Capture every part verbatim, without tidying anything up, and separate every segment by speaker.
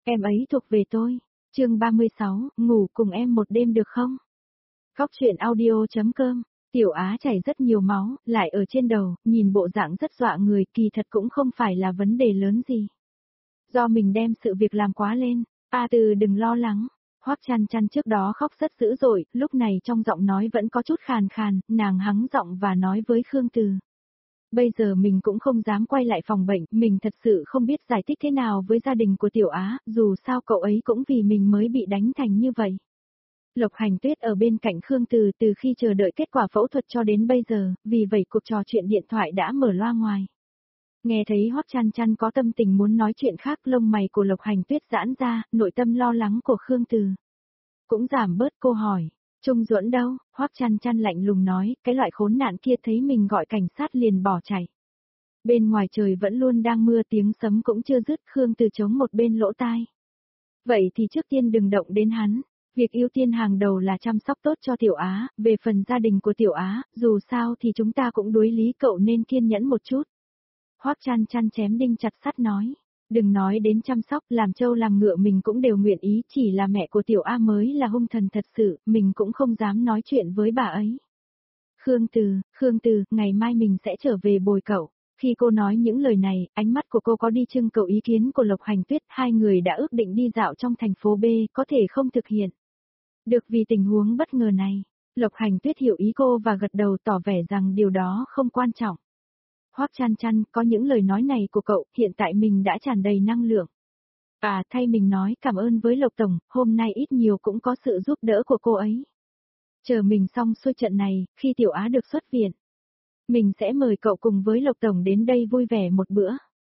Speaker 1: Em ấy thuộc về tôi. Chương ba mươi sáu, ngủ cùng em một đêm được không? Góc truyện audio.com. Tiểu Á chảy rất nhiều máu, lại ở trên đầu, nhìn bộ dạng rất dọa người, kỳ thật cũng không phải là vấn đề lớn gì. Do mình đem sự việc làm quá lên, A Từ đừng lo lắng. Hoắc Chăn Chăn trước đó khóc rất dữ dội, lúc này trong giọng nói vẫn có chút khàn khàn, nàng hắng giọng và nói với Khương Từ. Bây giờ mình cũng không dám quay lại phòng bệnh, mình thật sự không biết giải thích thế nào với gia đình của Tiểu Á, dù sao cậu ấy cũng vì mình mới bị đánh thành như vậy. Lộc Hành Tuyết ở bên cạnh Khương Từ từ khi chờ đợi kết quả phẫu thuật cho đến bây giờ, vì vậy cuộc trò chuyện điện thoại đã mở loa ngoài. Nghe thấy Hoắc Chăn Chăn có tâm tình muốn nói chuyện khác, lông mày của Lộc Hành Tuyết giãn ra, nội tâm lo lắng của Khương Từ cũng giảm bớt. Cô hỏi, Trung Duẫn đâu? Hoắc Chăn Chăn lạnh lùng nói, cái loại khốn nạn kia thấy mình gọi cảnh sát liền bỏ chạy. Bên ngoài trời vẫn luôn đang mưa, tiếng sấm cũng chưa dứt, Khương Từ chống một bên lỗ tai. Vậy thì trước tiên đừng động đến hắn. Việc ưu tiên hàng đầu là chăm sóc tốt cho Tiểu Á, về phần gia đình của Tiểu Á, dù sao thì chúng ta cũng đối lý cậu nên kiên nhẫn một chút. Hoắc Chăn Chăn chém đinh chặt sắt nói, đừng nói đến chăm sóc, làm trâu làm ngựa mình cũng đều nguyện ý, chỉ là mẹ của Tiểu Á mới là hung thần thật sự, mình cũng không dám nói chuyện với bà ấy. Khương Từ, Khương Từ, ngày mai mình sẽ trở về bồi cậu. Khi cô nói những lời này, ánh mắt của cô có đi trưng cầu ý kiến của Lộc Hành Tuyết, hai người đã ước định đi dạo trong thành phố B, có thể không thực hiện được vì tình huống bất ngờ này. Lộc Hành Tuyết hiểu ý cô và gật đầu tỏ vẻ rằng điều đó không quan trọng. Hoắc Chăn Chăn, có những lời nói này của cậu, hiện tại mình đã tràn đầy năng lượng. À, thay mình nói cảm ơn với Lộc Tổng, hôm nay ít nhiều cũng có sự giúp đỡ của cô ấy. Chờ mình xong xuôi trận này, khi Tiểu Á được xuất viện, mình sẽ mời cậu cùng với Lộc Tổng đến đây vui vẻ một bữa.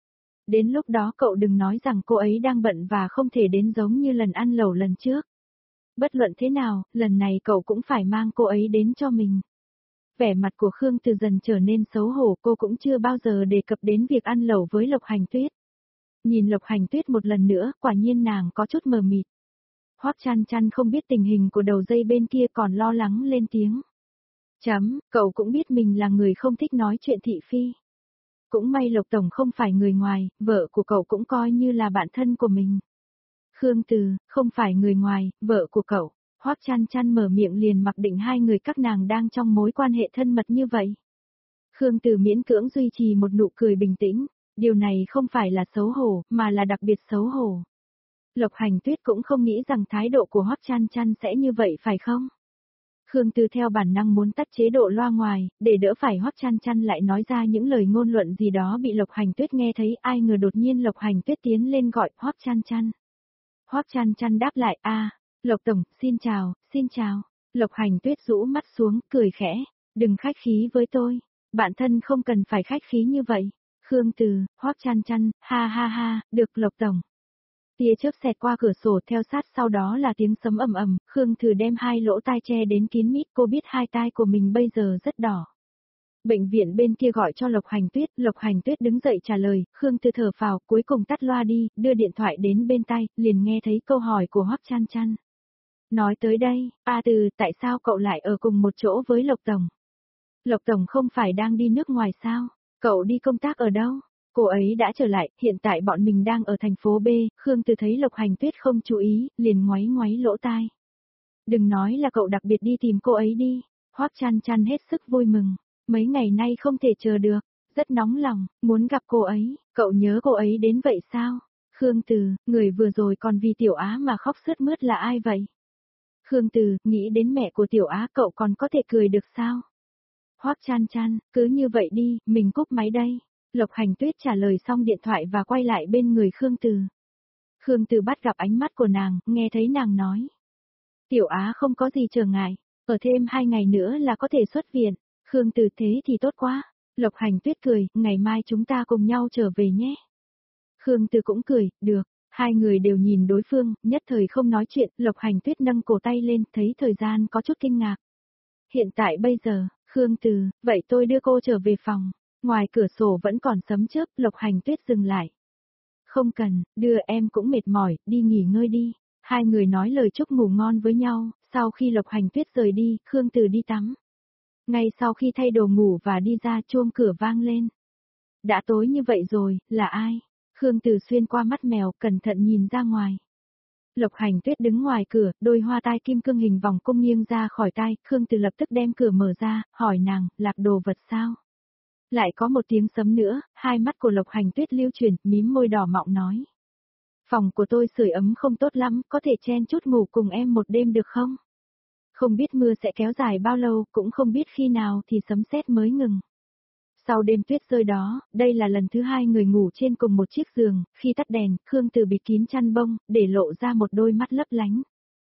Speaker 1: Đến lúc đó cậu đừng nói rằng cô ấy đang bận và không thể đến giống như lần ăn lẩu lần trước. Bất luận thế nào, lần này cậu cũng phải mang cô ấy đến cho mình. Vẻ mặt của Khương Từ dần trở nên xấu hổ, cô cũng chưa bao giờ đề cập đến việc ăn lẩu với Lộc Hành Tuyết. Nhìn Lộc Hành Tuyết một lần nữa, quả nhiên nàng có chút mờ mịt. Hoắc Chăn Chăn không biết tình hình của đầu dây bên kia còn lo lắng lên tiếng. Chấm, cậu cũng biết mình là người không thích nói chuyện thị phi. Cũng may Lộc Tổng không phải người ngoài, vợ của cậu cũng coi như là bạn thân của mình. Khương Từ, không phải người ngoài, vợ của cậu. Hoắc Chăn Chăn mở miệng liền mặc định hai người các nàng đang trong mối quan hệ thân mật như vậy. Khương Từ miễn cưỡng duy trì một nụ cười bình tĩnh, điều này không phải là xấu hổ, mà là đặc biệt xấu hổ. Lộc Hành Tuyết cũng không nghĩ rằng thái độ của Hoắc Chăn Chăn sẽ như vậy phải không? Khương Từ theo bản năng muốn tắt chế độ loa ngoài, để đỡ phải Hoắc Chăn Chăn lại nói ra những lời ngôn luận gì đó bị Lộc Hành Tuyết nghe thấy, ai ngờ đột nhiên Lộc Hành Tuyết tiến lên gọi Hoắc Chăn Chăn. Hoắc Chăn Chăn đáp lại, a, Lộc Tổng, xin chào, xin chào. Lộc Hành Tuyết rũ mắt xuống, cười khẽ, đừng khách khí với tôi, bạn thân không cần phải khách khí như vậy. Khương Từ, Hoắc Chăn Chăn, ha ha ha, được Lộc Tổng. Tia chớp xẹt qua cửa sổ, theo sát sau đó là tiếng sấm ầm ầm, Khương Từ đem hai lỗ tai che đến kín mít, cô biết hai tai của mình bây giờ rất đỏ. Bệnh viện bên kia gọi cho Lộc Hành Tuyết, Lộc Hành Tuyết đứng dậy trả lời, Khương Từ thở phào, cuối cùng tắt loa đi, đưa điện thoại đến bên tai, liền nghe thấy câu hỏi của Hoắc Chăn Chăn. Nói tới đây, A Từ, tại sao cậu lại ở cùng một chỗ với Lộc Tổng? Lộc Tổng không phải đang đi nước ngoài sao? Cậu đi công tác ở đâu? Cô ấy đã trở lại, hiện tại bọn mình đang ở thành phố B, Khương Từ thấy Lộc Hành Tuyết không chú ý, liền ngoáy ngoáy lỗ tai. Đừng nói là cậu đặc biệt đi tìm cô ấy đi. Hoắc Chăn Chăn hết sức vui mừng, mấy ngày nay không thể chờ được, rất nóng lòng, muốn gặp cô ấy, cậu nhớ cô ấy đến vậy sao? Khương Từ, người vừa rồi còn vì Tiểu Á mà khóc sướt mướt là ai vậy? Khương Từ, nghĩ đến mẹ của Tiểu Á cậu còn có thể cười được sao? Hoắc Chăn Chăn, cứ như vậy đi, mình cúp máy đây. Lộc Hành Tuyết trả lời xong điện thoại và quay lại bên người Khương Từ. Khương Từ bắt gặp ánh mắt của nàng, nghe thấy nàng nói. Tiểu Á không có gì trở ngại, ở thêm hai ngày nữa là có thể xuất viện. Khương Từ, thế thì tốt quá. Lộc Hành Tuyết cười, ngày mai chúng ta cùng nhau trở về nhé. Khương Từ cũng cười, được. Hai người đều nhìn đối phương, nhất thời không nói chuyện, Lộc Hành Tuyết nâng cổ tay lên, thấy thời gian có chút kinh ngạc. Hiện tại bây giờ, Khương Từ, vậy tôi đưa cô trở về phòng. Ngoài cửa sổ vẫn còn sấm chớp, Lộc Hành Tuyết dừng lại. Không cần, đưa em cũng mệt mỏi, đi nghỉ ngơi đi. Hai người nói lời chúc ngủ ngon với nhau, sau khi Lộc Hành Tuyết rời đi, Khương Từ đi tắm. Ngay sau khi thay đồ ngủ và đi ra, chuông cửa vang lên. Đã tối như vậy rồi, là ai? Khương Từ xuyên qua mắt mèo, cẩn thận nhìn ra ngoài. Lộc Hành Tuyết đứng ngoài cửa, đôi hoa tai kim cương hình vòng cung nghiêng ra khỏi tai, Khương Từ lập tức đem cửa mở ra, hỏi nàng, lạc đồ vật sao? Lại có một tiếng sấm nữa, hai mắt của Lộc Hành Tuyết lưu chuyển, mím môi đỏ mọng nói. Phòng của tôi sưởi ấm không tốt lắm, có thể chen chút ngủ cùng em một đêm được không? Không biết mưa sẽ kéo dài bao lâu, cũng không biết khi nào thì sấm sét mới ngừng. Sau đêm tuyết rơi đó, đây là lần thứ hai người ngủ trên cùng một chiếc giường, khi tắt đèn, Khương Từ bịt kín chăn bông, để lộ ra một đôi mắt lấp lánh.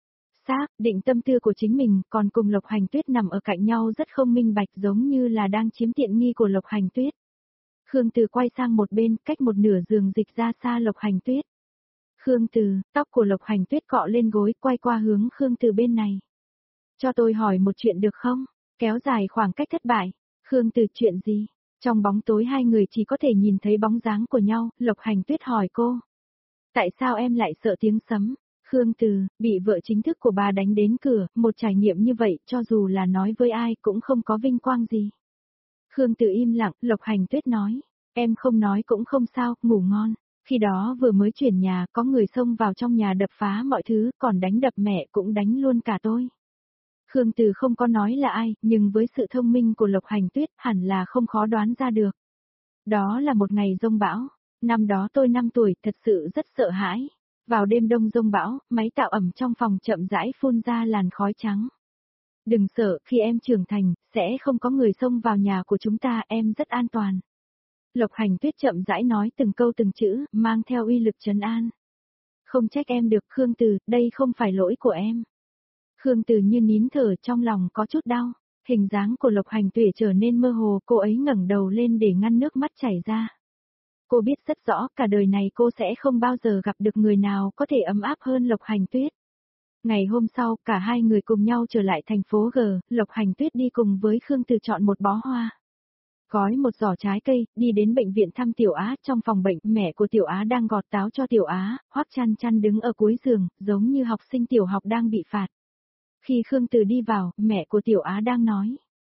Speaker 1: Xác định tâm tư của chính mình, còn cùng Lộc Hành Tuyết nằm ở cạnh nhau rất không minh bạch, giống như là đang chiếm tiện nghi của Lộc Hành Tuyết. Khương Từ quay sang một bên, cách một nửa giường dịch ra xa Lộc Hành Tuyết. Khương Từ, tóc của Lộc Hành Tuyết cọ lên gối, quay qua hướng Khương Từ bên này. Cho tôi hỏi một chuyện được không? Kéo dài khoảng cách thất bại. Khương Từ, chuyện gì? Trong bóng tối hai người chỉ có thể nhìn thấy bóng dáng của nhau, Lộc Hành Tuyết hỏi cô. Tại sao em lại sợ tiếng sấm? Khương Từ, bị vợ chính thức của bà đánh đến cửa, một trải nghiệm như vậy, cho dù là nói với ai cũng không có vinh quang gì. Khương Từ im lặng, Lộc Hành Tuyết nói. Em không nói cũng không sao, ngủ ngon. Khi đó vừa mới chuyển nhà, có người xông vào trong nhà đập phá mọi thứ, còn đánh đập mẹ cũng đánh luôn cả tôi. Khương Từ không có nói là ai, nhưng với sự thông minh của Lộc Hành Tuyết hẳn là không khó đoán ra được. Đó là một ngày giông bão. Năm đó tôi năm tuổi, thật sự rất sợ hãi. Vào đêm đông giông bão, máy tạo ẩm trong phòng chậm rãi phun ra làn khói trắng. Đừng sợ, khi em trưởng thành, sẽ không có người xông vào nhà của chúng ta, em rất an toàn. Lộc Hành Tuyết chậm rãi nói từng câu từng chữ, mang theo uy lực trấn an. Không trách em được, Khương Từ, đây không phải lỗi của em. Khương Từ như nín thở, trong lòng có chút đau. Hình dáng của Lộc Hành Tuyết trở nên mơ hồ, cô ấy ngẩng đầu lên để ngăn nước mắt chảy ra. Cô biết rất rõ cả đời này cô sẽ không bao giờ gặp được người nào có thể ấm áp hơn Lộc Hành Tuyết. Ngày hôm sau, cả hai người cùng nhau trở lại thành phố G, Lộc Hành Tuyết đi cùng với Khương Từ chọn một bó hoa. Gói một giỏ trái cây, đi đến bệnh viện thăm Tiểu Á, trong phòng bệnh, mẹ của Tiểu Á đang gọt táo cho Tiểu Á, Hoắc Chăn Chăn đứng ở cuối giường, giống như học sinh tiểu học đang bị phạt. Khi Khương Từ đi vào, mẹ của Tiểu Á đang nói.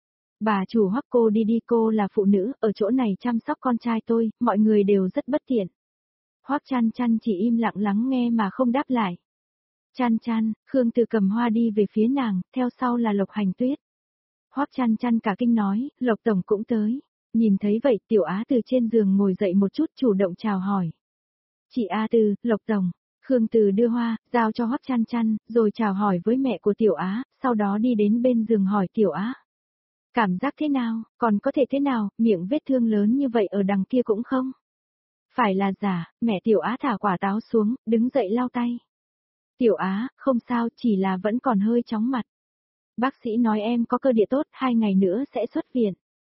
Speaker 1: Bà chủ Hoắc, cô đi đi, cô là phụ nữ, ở chỗ này chăm sóc con trai tôi, mọi người đều rất bất tiện. Hoắc Chăn Chăn chỉ im lặng lắng nghe mà không đáp lại. Chăn Chăn, Khương Từ cầm hoa đi về phía nàng, theo sau là Lộc Hành Tuyết. Hoắc Chăn Chăn cả kinh nói, Lộc Tổng cũng tới. Nhìn thấy vậy, Tiểu Á từ trên giường ngồi dậy một chút, chủ động chào hỏi. Chị A Từ, Lộc Tổng. Khương Từ đưa hoa, giao cho Hoắc Chăn Chăn, rồi chào hỏi với mẹ của Tiểu Á, sau đó đi đến bên giường hỏi Tiểu Á. Cảm giác thế nào, còn có thể thế nào, miệng vết thương lớn như vậy ở đằng kia cũng không? Phải là giả, mẹ Tiểu Á thả quả táo xuống, đứng dậy lau tay. Tiểu Á, không sao, chỉ là vẫn còn hơi chóng mặt. Bác sĩ nói em có cơ địa tốt, hai ngày nữa sẽ xuất viện.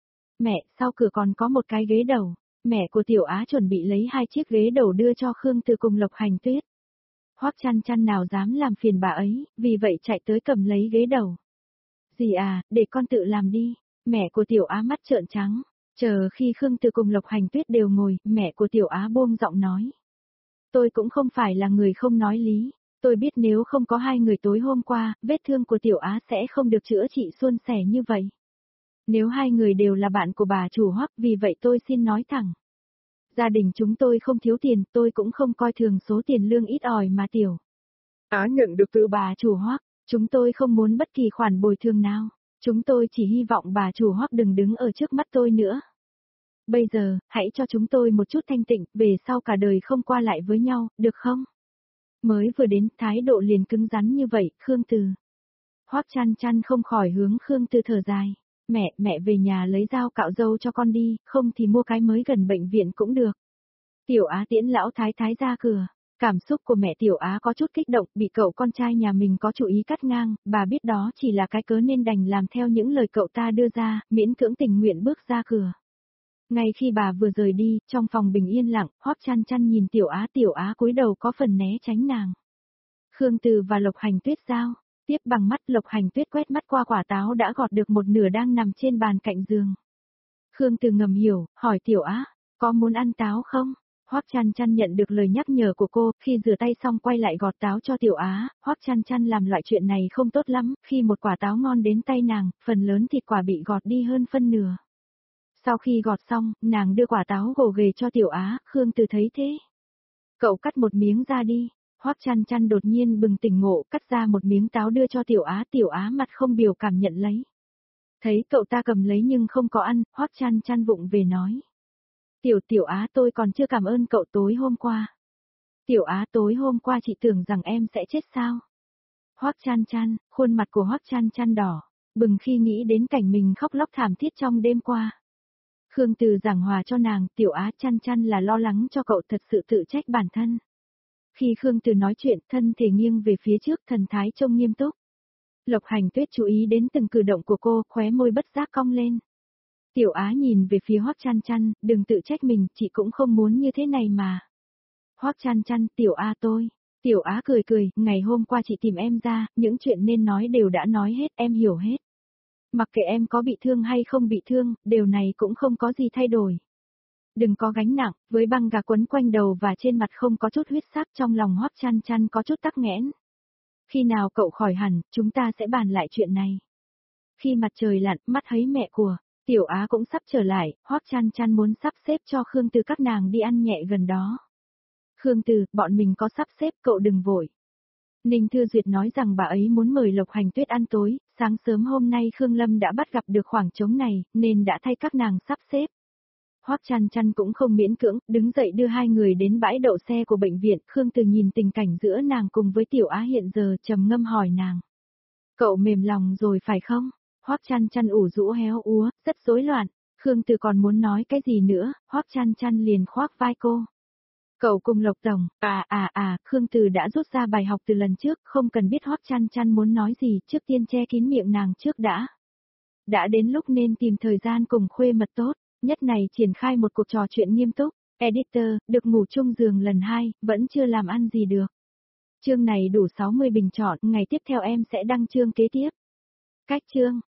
Speaker 1: Mẹ, sau cửa còn có một cái ghế đầu. Mẹ của Tiểu Á chuẩn bị lấy hai chiếc ghế đầu đưa cho Khương Từ cùng Lộc Hành Tuyết. Hoắc Chăn Chăn nào dám làm phiền bà ấy, vì vậy chạy tới cầm lấy ghế đầu. Dì à, để con tự làm đi. Mẹ của Tiểu Á mắt trợn trắng. Chờ khi Khương Từ cùng Lộc Hành Tuyết đều ngồi, mẹ của Tiểu Á buông giọng nói. Tôi cũng không phải là người không nói lý. Tôi biết nếu không có hai người tối hôm qua, vết thương của Tiểu Á sẽ không được chữa trị suôn sẻ như vậy. Nếu hai người đều là bạn của bà chủ Hoắc, vì vậy tôi xin nói thẳng. Gia đình chúng tôi không thiếu tiền, tôi cũng không coi thường số tiền lương ít ỏi mà Tiểu Á nhận được từ bà chủ Hoắc. Chúng tôi không muốn bất kỳ khoản bồi thường nào. Chúng tôi chỉ hy vọng bà chủ Hoắc đừng đứng ở trước mắt tôi nữa. Bây giờ, hãy cho chúng tôi một chút thanh tịnh, về sau cả đời không qua lại với nhau, được không? Mới vừa đến, thái độ liền cứng rắn như vậy, Khương Từ. Hoắc Chăn Chăn không khỏi hướng Khương Từ thở dài. Mẹ, mẹ về nhà lấy dao cạo râu cho con đi, không thì mua cái mới gần bệnh viện cũng được. Tiểu Á tiễn lão thái thái ra cửa. Cảm xúc của mẹ Tiểu Á có chút kích động, bị cậu con trai nhà mình có chủ ý cắt ngang, bà biết đó chỉ là cái cớ nên đành làm theo những lời cậu ta đưa ra, miễn cưỡng tình nguyện bước ra cửa. Ngay khi bà vừa rời đi, trong phòng bình yên lặng, Hoắc Chăn Chăn nhìn Tiểu Á, Tiểu Á cúi đầu có phần né tránh nàng. Khương Từ và Lộc Hành Tuyết giao, tiếp bằng mắt, Lộc Hành Tuyết quét mắt qua quả táo đã gọt được một nửa đang nằm trên bàn cạnh giường. Khương Từ ngầm hiểu, hỏi Tiểu Á, có muốn ăn táo không? Hoắc Chăn Chăn nhận được lời nhắc nhở của cô, khi rửa tay xong quay lại gọt táo cho Tiểu Á, Hoắc Chăn Chăn làm loại chuyện này không tốt lắm, khi một quả táo ngon đến tay nàng, phần lớn thịt quả bị gọt đi hơn phân nửa. Sau khi gọt xong, nàng đưa quả táo gồ ghề cho Tiểu Á, Khương Từ thấy thế. Cậu cắt một miếng ra đi. Hoắc Chăn Chăn đột nhiên bừng tỉnh ngộ, cắt ra một miếng táo đưa cho Tiểu Á, Tiểu Á mặt không biểu cảm nhận lấy. Thấy cậu ta cầm lấy nhưng không có ăn, Hoắc Chăn Chăn vụng về nói. Tiểu Tiểu Á tôi còn chưa cảm ơn cậu tối hôm qua. Tiểu Á tối hôm qua chị tưởng rằng em sẽ chết sao? Hoắc Chăn Chăn, khuôn mặt của Hoắc Chăn Chăn đỏ, bừng khi nghĩ đến cảnh mình khóc lóc thảm thiết trong đêm qua. Khương Từ giảng hòa cho nàng, Tiểu Á Chăn Chăn là lo lắng cho cậu thật sự tự trách bản thân. Khi Khương Từ nói chuyện, thân thể nghiêng về phía trước, thần thái trông nghiêm túc. Lộc Hành Tuyết chú ý đến từng cử động của cô, khóe môi bất giác cong lên. Tiểu Á nhìn về phía Hoắc Chăn Chăn, đừng tự trách mình, chị cũng không muốn như thế này mà. Hoắc Chăn Chăn, Tiểu Á tôi. Tiểu Á cười cười, ngày hôm qua chị tìm em ra, những chuyện nên nói đều đã nói hết, em hiểu hết. Mặc kệ em có bị thương hay không bị thương, điều này cũng không có gì thay đổi. Đừng có gánh nặng, với băng gạc quấn quanh đầu và trên mặt không có chút huyết sắc, trong lòng Hoắc Chăn Chăn có chút tắc nghẽn. Khi nào cậu khỏi hẳn, chúng ta sẽ bàn lại chuyện này. Khi mặt trời lặn, mắt thấy mẹ của Tiểu Á cũng sắp trở lại, Hoắc Chăn Chăn muốn sắp xếp cho Khương Từ các nàng đi ăn nhẹ gần đó. Khương Từ, bọn mình có sắp xếp, cậu đừng vội. Ninh Thư Duyệt nói rằng bà ấy muốn mời Lộc Hành Tuyết ăn tối, sáng sớm hôm nay Khương Lâm đã bắt gặp được khoảng trống này, nên đã thay các nàng sắp xếp. Hoắc Chăn Chăn cũng không miễn cưỡng, đứng dậy đưa hai người đến bãi đậu xe của bệnh viện, Khương Từ nhìn tình cảnh giữa nàng cùng với Tiểu Á hiện giờ, trầm ngâm hỏi nàng. Cậu mềm lòng rồi phải không? Hoắc Chăn Chăn ủ rũ héo úa, rất rối loạn. Khương Từ còn muốn nói cái gì nữa, Hoắc Chăn Chăn liền khoác vai cô. Cậu cùng Lộc Tổng, à à à, Khương Từ đã rút ra bài học từ lần trước, không cần biết Hoắc Chăn Chăn muốn nói gì, trước tiên che kín miệng nàng trước đã. Đã đến lúc nên tìm thời gian cùng khuê mật tốt, nhất này triển khai một cuộc trò chuyện nghiêm túc. Editor, được ngủ chung giường lần hai, vẫn chưa làm ăn gì được. Chương này đủ sáu mươi bình chọn, ngày tiếp theo em sẽ đăng chương kế tiếp. Cách chương